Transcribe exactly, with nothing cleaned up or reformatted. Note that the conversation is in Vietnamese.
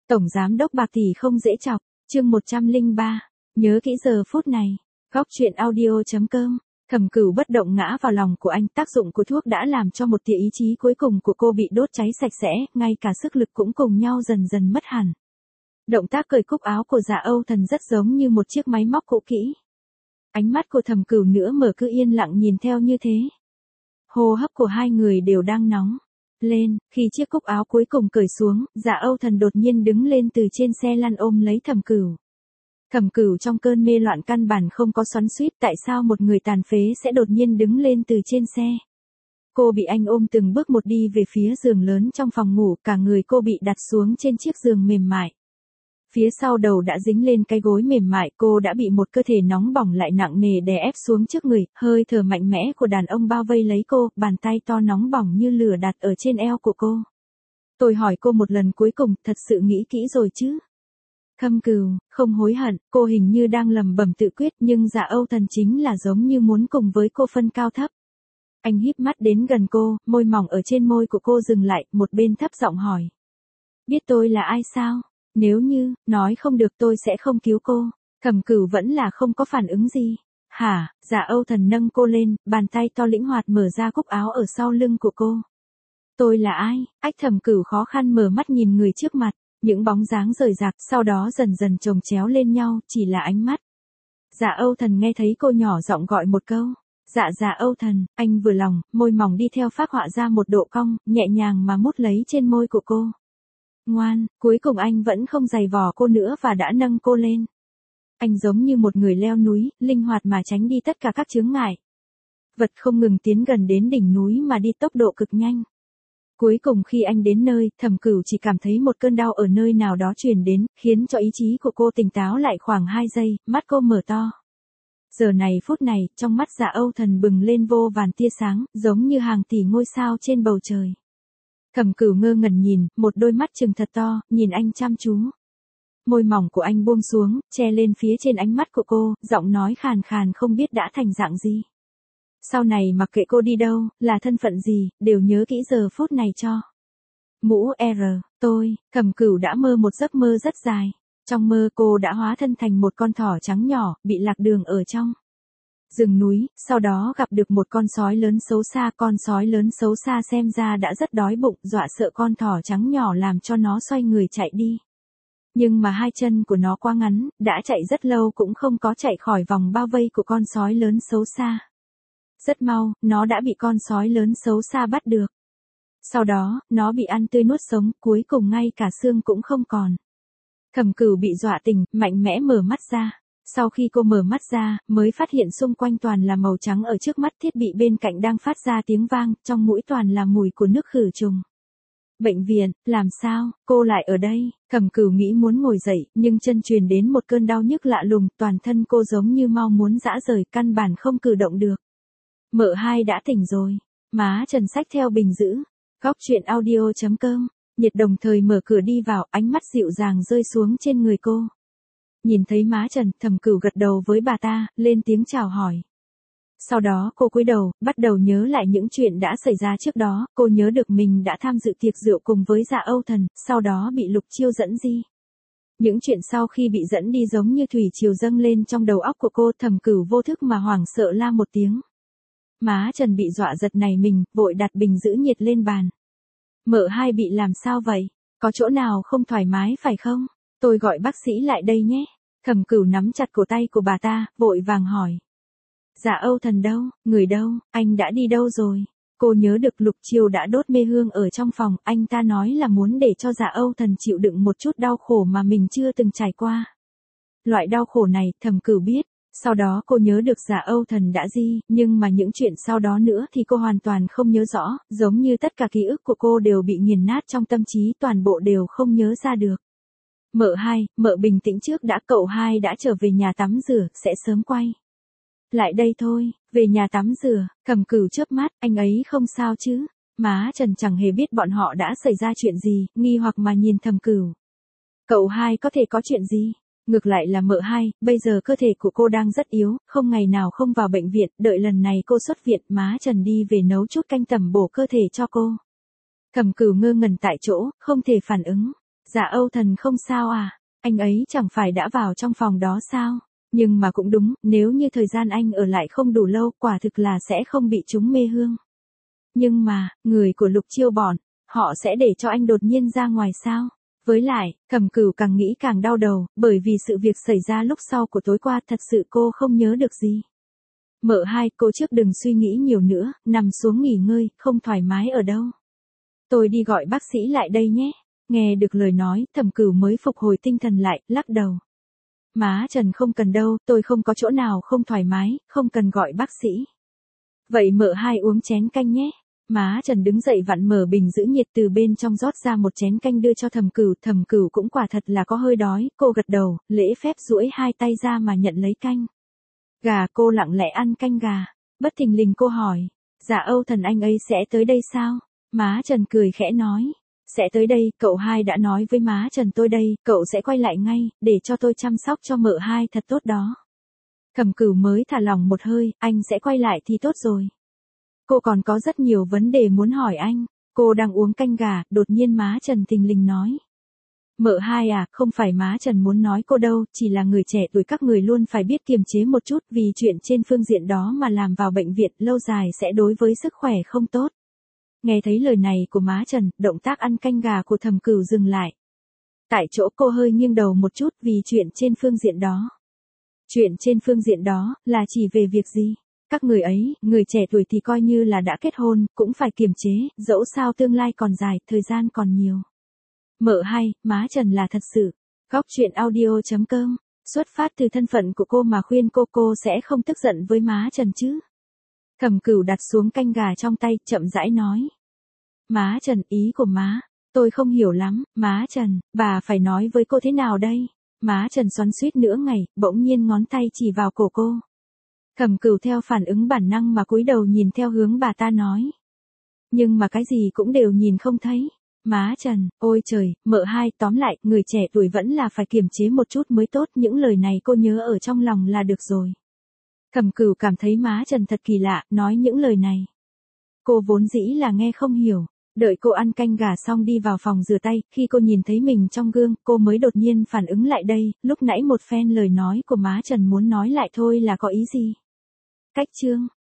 Tổng giám đốc bạc tỷ không dễ chọc, chương một trăm lẻ ba, nhớ kỹ giờ phút này, góc truyện audio.com, Thẩm Cửu bất động ngã vào lòng của anh, tác dụng của thuốc đã làm cho một tia ý chí cuối cùng của cô bị đốt cháy sạch sẽ, ngay cả sức lực cũng cùng nhau dần dần mất hẳn. Động tác cởi cúc áo của Dạ Âu Thần rất giống như một chiếc máy móc cũ kỹ. Ánh mắt của Thẩm Cửu nữa mở cứ yên lặng nhìn theo như thế. Hô hấp của hai người đều đang nóng lên, khi chiếc cúc áo cuối cùng cởi xuống, Dạ Âu Thần đột nhiên đứng lên từ trên xe lăn ôm lấy Thẩm Cửu. Thẩm Cửu trong cơn mê loạn căn bản không có xoắn xuýt, tại sao một người tàn phế sẽ đột nhiên đứng lên từ trên xe. Cô bị anh ôm từng bước một đi về phía giường lớn trong phòng ngủ, cả người cô bị đặt xuống trên chiếc giường mềm mại. Phía sau đầu đã dính lên cái gối mềm mại, cô đã bị một cơ thể nóng bỏng lại nặng nề đè ép xuống trước người, hơi thở mạnh mẽ của đàn ông bao vây lấy cô, bàn tay to nóng bỏng như lửa đặt ở trên eo của cô. Tôi hỏi cô một lần cuối cùng, thật sự nghĩ kỹ rồi chứ? Thẩm Cửu, không hối hận, cô hình như đang lẩm bẩm tự quyết, nhưng Dạ Âu Thần chính là giống như muốn cùng với cô phân cao thấp. Anh híp mắt đến gần cô, môi mỏng ở trên môi của cô dừng lại, một bên thấp giọng hỏi. Biết tôi là ai sao? Nếu như, nói không được tôi sẽ không cứu cô. Thẩm Cửu vẫn là không có phản ứng gì. Hả? Dạ Âu Thần nâng cô lên, bàn tay to lĩnh hoạt mở ra cúc áo ở sau lưng của cô. Tôi là ai? Ách Thẩm Cửu khó khăn mở mắt nhìn người trước mặt. Những bóng dáng rời rạc sau đó dần dần chồng chéo lên nhau, chỉ là ánh mắt. Dạ Âu Thần nghe thấy cô nhỏ giọng gọi một câu. Dạ dạ Âu Thần, anh vừa lòng, môi mỏng đi theo phác họa ra một độ cong, nhẹ nhàng mà mút lấy trên môi của cô. Ngoan, cuối cùng anh vẫn không giày vò cô nữa và đã nâng cô lên. Anh giống như một người leo núi, linh hoạt mà tránh đi tất cả các chướng ngại. Vật không ngừng tiến gần đến đỉnh núi mà đi tốc độ cực nhanh. Cuối cùng khi anh đến nơi, Thẩm Cửu chỉ cảm thấy một cơn đau ở nơi nào đó truyền đến, khiến cho ý chí của cô tỉnh táo lại khoảng hai giây, mắt cô mở to. Giờ này phút này, trong mắt Dạ Âu Thần bừng lên vô vàn tia sáng, giống như hàng tỷ ngôi sao trên bầu trời. Thẩm Cửu ngơ ngẩn nhìn, một đôi mắt trừng thật to, nhìn anh chăm chú. Môi mỏng của anh buông xuống, che lên phía trên ánh mắt của cô, giọng nói khàn khàn không biết đã thành dạng gì. Sau này mặc kệ cô đi đâu, là thân phận gì, đều nhớ kỹ giờ phút này cho. Mũ R, tôi, Thẩm Cửu đã mơ một giấc mơ rất dài. Trong mơ cô đã hóa thân thành một con thỏ trắng nhỏ, bị lạc đường ở trong rừng núi, sau đó gặp được một con sói lớn xấu xa, con sói lớn xấu xa xem ra đã rất đói bụng, dọa sợ con thỏ trắng nhỏ làm cho nó xoay người chạy đi. Nhưng mà hai chân của nó quá ngắn, đã chạy rất lâu cũng không có chạy khỏi vòng bao vây của con sói lớn xấu xa. Rất mau, nó đã bị con sói lớn xấu xa bắt được. Sau đó, nó bị ăn tươi nuốt sống, cuối cùng ngay cả xương cũng không còn. Thẩm Cửu bị dọa tỉnh, mạnh mẽ mở mắt ra. Sau khi cô mở mắt ra, mới phát hiện xung quanh toàn là màu trắng, ở trước mắt thiết bị bên cạnh đang phát ra tiếng vang, trong mũi toàn là mùi của nước khử trùng. Bệnh viện, làm sao, cô lại ở đây? Thẩm Cửu nghĩ muốn ngồi dậy, nhưng chân truyền đến một cơn đau nhức lạ lùng, toàn thân cô giống như mau muốn giã rời, căn bản không cử động được. Mợ hai đã tỉnh rồi. Má Trần xách theo bình giữ. Góc truyện audio.com. Nhiệt đồng thời mở cửa đi vào, ánh mắt dịu dàng rơi xuống trên người cô. Nhìn thấy má Trần, Thẩm Cửu gật đầu với bà ta, lên tiếng chào hỏi. Sau đó cô cúi đầu, bắt đầu nhớ lại những chuyện đã xảy ra trước đó, cô nhớ được mình đã tham dự tiệc rượu cùng với Dạ Âu Thần, sau đó bị Lục Chiêu dẫn đi. Những chuyện sau khi bị dẫn đi giống như thủy triều dâng lên trong đầu óc của cô, Thẩm Cửu vô thức mà hoảng sợ la một tiếng. Má Trần bị dọa giật nảy mình, vội đặt bình giữ nhiệt lên bàn. Mợ hai bị làm sao vậy? Có chỗ nào không thoải mái phải không? Tôi gọi bác sĩ lại đây nhé. Thẩm Cửu nắm chặt cổ tay của bà ta, vội vàng hỏi. Dạ Âu Thần đâu? Người đâu? Anh đã đi đâu rồi? Cô nhớ được Lục Chiêu đã đốt mê hương ở trong phòng, anh ta nói là muốn để cho Dạ Âu Thần chịu đựng một chút đau khổ mà mình chưa từng trải qua. Loại đau khổ này, Thẩm Cửu biết. Sau đó cô nhớ được Dạ Âu Thần đã di, nhưng mà những chuyện sau đó nữa thì cô hoàn toàn không nhớ rõ, giống như tất cả ký ức của cô đều bị nghiền nát trong tâm trí, toàn bộ đều không nhớ ra được. Mợ hai, mợ bình tĩnh trước đã, cậu hai đã trở về nhà tắm rửa, sẽ sớm quay lại đây thôi. Về nhà tắm rửa, Thẩm Cửu chớp mắt, anh ấy không sao chứ? Má Trần chẳng hề biết bọn họ đã xảy ra chuyện gì, nghi hoặc mà nhìn Thẩm Cửu. Cậu hai có thể có chuyện gì? Ngược lại là mợ hai, bây giờ cơ thể của cô đang rất yếu, không ngày nào không vào bệnh viện, đợi lần này cô xuất viện, má Trần đi về nấu chút canh tẩm bổ cơ thể cho cô. Thẩm Cửu ngơ ngẩn tại chỗ, không thể phản ứng. Dạ Âu Thần không sao à, anh ấy chẳng phải đã vào trong phòng đó sao? Nhưng mà cũng đúng, nếu như thời gian anh ở lại không đủ lâu, quả thực là sẽ không bị chúng mê hương. Nhưng mà, người của Lục Chiêu bọn, họ sẽ để cho anh đột nhiên ra ngoài sao? Với lại, Thẩm Cửu càng nghĩ càng đau đầu, bởi vì sự việc xảy ra lúc sau của tối qua thật sự cô không nhớ được gì. Mợ hai, cô trước đừng suy nghĩ nhiều nữa, nằm xuống nghỉ ngơi, không thoải mái ở đâu. Tôi đi gọi bác sĩ lại đây nhé. Nghe được lời nói, Thẩm Cửu mới phục hồi tinh thần lại, lắc đầu. Má Trần không cần đâu, tôi không có chỗ nào không thoải mái, không cần gọi bác sĩ. Vậy mợ hai uống chén canh nhé. Má Trần đứng dậy vặn mở bình giữ nhiệt từ bên trong rót ra một chén canh đưa cho Thẩm Cửu, Thẩm Cửu cũng quả thật là có hơi đói, cô gật đầu, lễ phép duỗi hai tay ra mà nhận lấy canh. Gà, cô lặng lẽ ăn canh gà, bất thình lình cô hỏi, dạ Âu Thần anh ấy sẽ tới đây sao? Má Trần cười khẽ nói, sẽ tới đây, cậu hai đã nói với má Trần tôi đây, cậu sẽ quay lại ngay, để cho tôi chăm sóc cho mợ hai thật tốt đó. Thẩm Cửu mới thả lỏng một hơi, anh sẽ quay lại thì tốt rồi. Cô còn có rất nhiều vấn đề muốn hỏi anh, cô đang uống canh gà, đột nhiên má Trần thình lình nói. Mợ hai à, không phải má Trần muốn nói cô đâu, chỉ là người trẻ tuổi các người luôn phải biết kiềm chế một chút vì chuyện trên phương diện đó mà làm vào bệnh viện lâu dài sẽ đối với sức khỏe không tốt. Nghe thấy lời này của má Trần, động tác ăn canh gà của Thẩm Cửu dừng lại. Tại chỗ cô hơi nghiêng đầu một chút vì chuyện trên phương diện đó. Chuyện trên phương diện đó, là chỉ về việc gì? Các người ấy, người trẻ tuổi thì coi như là đã kết hôn, cũng phải kiềm chế, dẫu sao tương lai còn dài, thời gian còn nhiều. Mợ hai, má Trần là thật sự. Góc truyện audio chấm com, xuất phát từ thân phận của cô mà khuyên cô cô sẽ không tức giận với má Trần chứ. Thẩm Cửu đặt xuống canh gà trong tay, chậm rãi nói. Má Trần, ý của má, tôi không hiểu lắm, má Trần, bà phải nói với cô thế nào đây? Má Trần xoắn xuýt nửa ngày, bỗng nhiên ngón tay chỉ vào cổ cô. Thẩm Cửu theo phản ứng bản năng mà cúi đầu nhìn theo hướng bà ta nói. Nhưng mà cái gì cũng đều nhìn không thấy. Má Trần, ôi trời, mợ hai, tóm lại, người trẻ tuổi vẫn là phải kiềm chế một chút mới tốt, những lời này cô nhớ ở trong lòng là được rồi. Thẩm Cửu cảm thấy má Trần thật kỳ lạ, nói những lời này. Cô vốn dĩ là nghe không hiểu, đợi cô ăn canh gà xong đi vào phòng rửa tay, khi cô nhìn thấy mình trong gương, cô mới đột nhiên phản ứng lại đây, lúc nãy một phen lời nói của má Trần muốn nói lại thôi là có ý gì? Cách chương